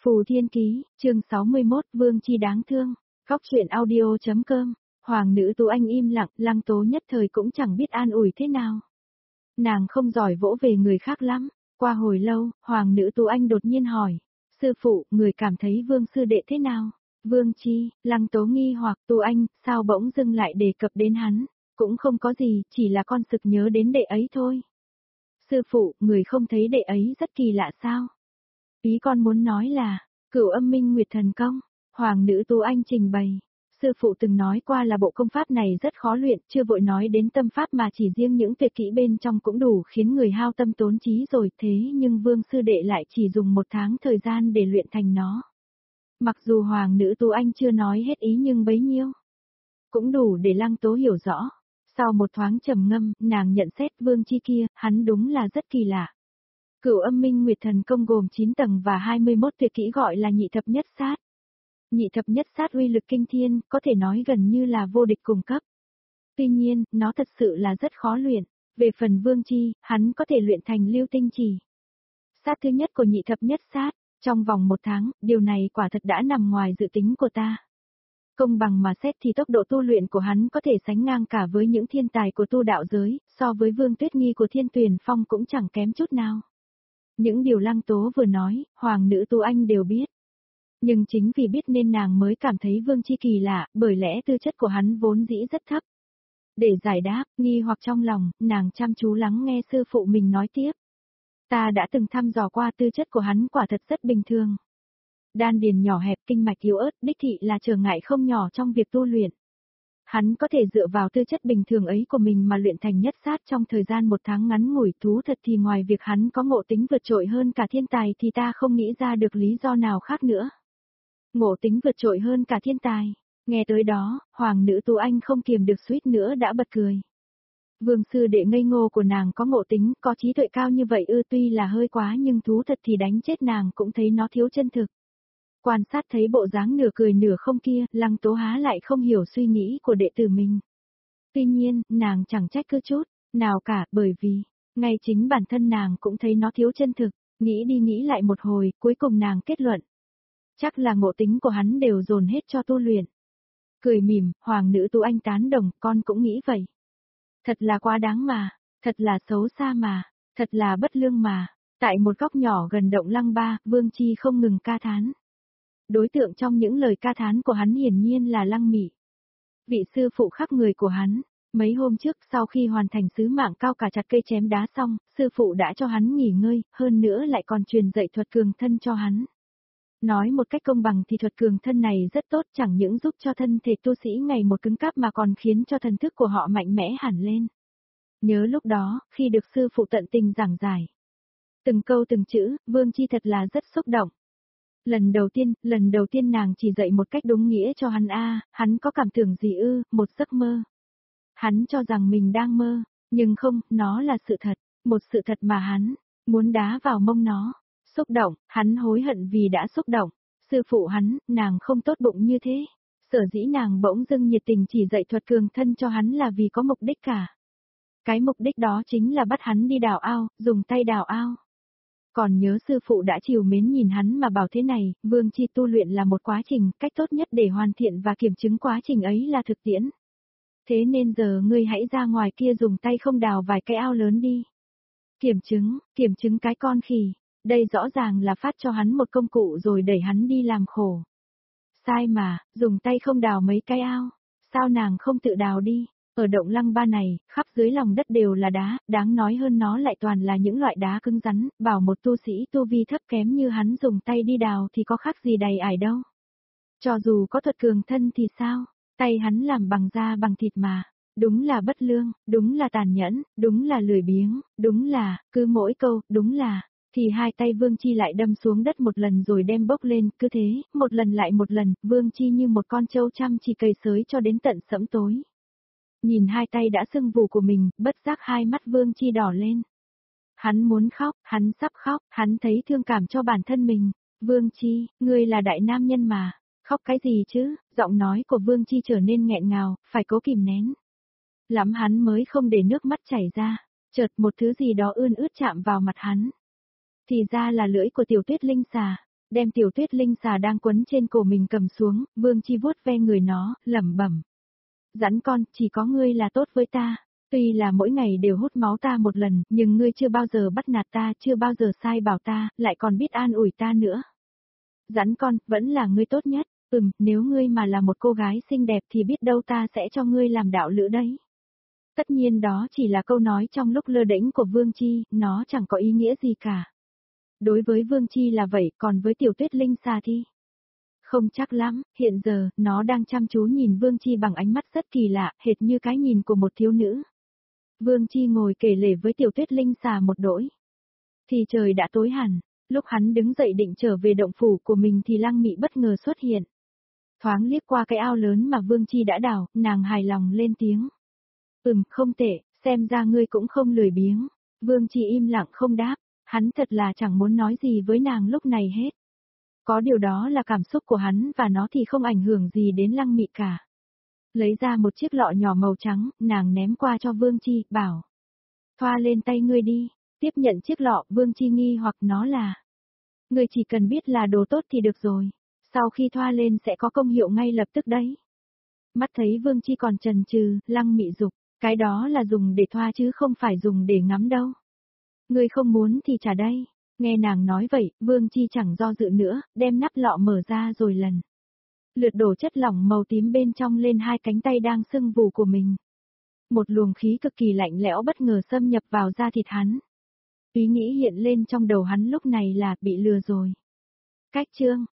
Phù Thiên Ký, chương 61, Vương Chi đáng thương. Góc truyện audio.com. Hoàng nữ Tú Anh im lặng, Lăng Tố nhất thời cũng chẳng biết an ủi thế nào. Nàng không giỏi vỗ về người khác lắm. Qua hồi lâu, Hoàng nữ Tú Anh đột nhiên hỏi. Sư phụ, người cảm thấy Vương sư đệ thế nào? Vương Chi, Lăng Tố nghi hoặc Tú Anh, sao bỗng dưng lại đề cập đến hắn? Cũng không có gì, chỉ là con sực nhớ đến đệ ấy thôi. Sư phụ, người không thấy đệ ấy rất kỳ lạ sao? Ý con muốn nói là, Cửu Âm Minh Nguyệt Thần Công. Hoàng nữ Tú Anh trình bày. Sư phụ từng nói qua là bộ công pháp này rất khó luyện, chưa vội nói đến tâm pháp mà chỉ riêng những tuyệt kỹ bên trong cũng đủ khiến người hao tâm tốn trí rồi, thế nhưng Vương sư đệ lại chỉ dùng 1 tháng thời gian để luyện thành nó. Mặc dù Hoàng nữ Tú Anh chưa nói hết ý nhưng bấy nhiêu cũng đủ để Lăng Tố hiểu rõ. Sau một thoáng trầm ngâm, nàng nhận xét Vương Chi kia, hắn đúng là rất kỳ lạ. Cửu Âm Minh Nguyệt Thần Công gồm 9 tầng và 21 tuyệt kỹ gọi là nhị thập nhất sát. Nhị thập nhất sát uy lực kinh thiên, có thể nói gần như là vô địch cùng cấp. Tuy nhiên, nó thật sự là rất khó luyện. Về phần Vương Chi, hắn có thể luyện thành lưu tinh chỉ. Sát thứ nhất của nhị thập nhất sát, trong vòng 1 tháng, điều này quả thật đã nằm ngoài dự tính của ta. Công bằng mà xét thì tốc độ tu luyện của hắn có thể sánh ngang cả với những thiên tài của tu đạo giới, so với Vương Tuyết Nghi của Thiên Tuyền Phong cũng chẳng kém chút nào. Những điều Lăng Tố vừa nói, Hoàng nữ Tú Anh đều biết. Nhưng chính vì biết nên nàng mới cảm thấy Vương Chi kỳ lạ, bởi lẽ tư chất của hắn vốn dĩ rất thấp. Để giải đáp, nghi hoặc trong lòng, nàng chăm chú lắng nghe sư phụ mình nói tiếp. Ta đã từng thăm dò qua tư chất của hắn quả thật rất bình thường. Đan điền nhỏ hẹp, kinh mạch yếu ớt, đích thị là trở ngại không nhỏ trong việc tu luyện. Hắn có thể dựa vào tư chất bình thường ấy của mình mà luyện thành nhất sát trong thời gian 1 tháng ngắn ngủi. Thú thật thì ngoài việc hắn có ngộ tính vượt trội hơn cả thiên tài thì ta không nghĩ ra được lý do nào khác nữa. Ngộ tính vượt trội hơn cả thiên tài. Nghe tới đó, Hoàng nữ Tú Anh không kiềm được suýt nữa đã bật cười. Vương sư đệ ngây ngô của nàng có ngộ tính, có trí tuệ cao như vậy tuy là hơi quá nhưng thú thật thì đánh chết nàng cũng thấy nó thiếu chân thực. Quan sát thấy bộ dáng nửa cười nửa không kia, Lăng Tố há lại không hiểu suy nghĩ của đệ tử mình. Tuy nhiên, nàng chẳng trách cứ chút nào cả, bởi vì, ngay chính bản thân nàng cũng thấy nó thiếu chân thực, nghĩ đi nghĩ lại một hồi, cuối cùng nàng kết luận. Chắc là ngộ tính của hắn đều dồn hết cho tu luyện. Cười mỉm, Hoàng nữ Tú Anh tán đồng, con cũng nghĩ vậy. Thật là quá đáng mà, thật là xấu xa mà, thật là bất lương mà. Tại một góc nhỏ gần động Lăng Ba, Vương Chi không ngừng ca thán. Đối tượng trong những lời ca thán của hắn hiển nhiên là Lăng Mị. Vị sư phụ khắc người của hắn, mấy hôm trước sau khi hoàn thành sứ mạng cao cả chặt cây chém đá xong, sư phụ đã cho hắn nghỉ ngơi, hơn nữa lại còn truyền dạy thuật cường thân cho hắn. Nói một cách công bằng thì thuật cường thân này rất tốt, chẳng những giúp cho thân thể tu sĩ ngày một cứng cáp mà còn khiến cho thần thức của họ mạnh mẽ hẳn lên. Nhớ lúc đó, khi được sư phụ tận tình giảng giải. Từng câu từng chữ, Vương Chi thật là rất xúc động. Lần đầu tiên nàng chỉ dạy một cách đúng nghĩa cho hắn hắn có cảm tưởng gì một giấc mơ. Hắn cho rằng mình đang mơ, nhưng không, nó là sự thật, một sự thật mà hắn muốn đá vào mông nó. Xúc động, hắn hối hận vì đã xúc động. Sư phụ hắn, nàng không tốt bụng như thế. Sở dĩ nàng bỗng dưng nhiệt tình chỉ dạy thuật cường thân cho hắn là vì có mục đích cả. Cái mục đích đó chính là bắt hắn đi đào ao, dùng tay đào ao. Còn nhớ sư phụ đã chiều mến nhìn hắn mà bảo thế này, Vương Chi tu luyện là một quá trình, cách tốt nhất để hoàn thiện và kiểm chứng quá trình ấy là thực tiễn. Thế nên giờ ngươi hãy ra ngoài kia dùng tay không đào vài cái ao lớn đi. Kiểm chứng cái con khỉ. Đây rõ ràng là phát cho hắn một công cụ rồi đẩy hắn đi làm khổ. Sai mà, dùng tay không đào mấy cái ao. Sao nàng không tự đào đi? Ở động Lăng Ba này, khắp dưới lòng đất đều là đá, đáng nói hơn nó lại toàn là những loại đá cứng rắn, bảo một tu sĩ tu vi thấp kém như hắn dùng tay đi đào thì có khác gì đầy ải đâu. Cho dù có thuật cường thân thì sao, tay hắn làm bằng da bằng thịt mà. Đúng là bất lương, đúng là tàn nhẫn, đúng là lười biếng, đúng là, cứ mỗi câu, đúng là. Thì hai tay Vương Chi lại đâm xuống đất một lần rồi đem bốc lên, cứ thế, một lần lại một lần, Vương Chi như một con trâu chăm chỉ cày xới cho đến tận sẫm tối. Nhìn hai tay đã sưng vù của mình, bất giác hai mắt Vương Chi đỏ lên. Hắn muốn khóc, hắn sắp khóc, hắn thấy thương cảm cho bản thân mình. Vương Chi, ngươi là đại nam nhân mà, khóc cái gì chứ, giọng nói của Vương Chi trở nên nghẹn ngào, phải cố kìm nén. Lắm hắn mới không để nước mắt chảy ra, chợt một thứ gì đó ươn ướt chạm vào mặt hắn. Thì ra là lưỡi của tiểu Tuyết Linh xà. đem tiểu tuyết linh xà đang quấn trên cổ mình cầm xuống, Vương Chi vuốt ve người nó, lẩm bẩm. Rắn con, chỉ có ngươi là tốt với ta. Tuy là mỗi ngày đều hút máu ta một lần, nhưng ngươi chưa bao giờ bắt nạt ta, chưa bao giờ sai bảo ta, lại còn biết an ủi ta nữa. Rắn con, vẫn là ngươi tốt nhất. Nếu ngươi mà là một cô gái xinh đẹp thì biết đâu ta sẽ cho ngươi làm đạo lữ đấy. Tất nhiên đó chỉ là câu nói trong lúc lơ đễnh của Vương Chi, nó chẳng có ý nghĩa gì cả. Đối với Vương Chi là vậy, còn với tiểu tuyết linh xà thì... Không chắc lắm, hiện giờ, nó đang chăm chú nhìn Vương Chi bằng ánh mắt rất kỳ lạ, hệt như cái nhìn của một thiếu nữ. Vương Chi ngồi kể lể với tiểu tuyết linh xà một đỗi. Thì trời đã tối hẳn, lúc hắn đứng dậy định trở về động phủ của mình thì Lăng Mị bất ngờ xuất hiện. Thoáng liếc qua cái ao lớn mà Vương Chi đã đào, nàng hài lòng lên tiếng. Không tệ, xem ra ngươi cũng không lười biếng. Vương Chi im lặng không đáp, hắn thật là chẳng muốn nói gì với nàng lúc này hết. Có điều đó là cảm xúc của hắn và nó thì không ảnh hưởng gì đến Lăng Mị cả. Lấy ra một chiếc lọ nhỏ màu trắng, nàng ném qua cho Vương Chi, bảo. Thoa lên tay ngươi đi, tiếp nhận chiếc lọ, Vương Chi nghi hoặc nó là. Ngươi chỉ cần biết là đồ tốt thì được rồi, sau khi thoa lên sẽ có công hiệu ngay lập tức đấy. Mắt thấy Vương Chi còn chần chừ, Lăng Mị dục, cái đó là dùng để thoa chứ không phải dùng để ngắm đâu. Ngươi không muốn thì trả đây. Nghe nàng nói vậy, Vương Chi chẳng do dự nữa, đem nắp lọ mở ra rồi lần lượt đổ chất lỏng màu tím bên trong lên hai cánh tay đang sưng vù của mình. Một luồng khí cực kỳ lạnh lẽo bất ngờ xâm nhập vào da thịt hắn. Ý nghĩ hiện lên trong đầu hắn lúc này là bị lừa rồi. Cách chương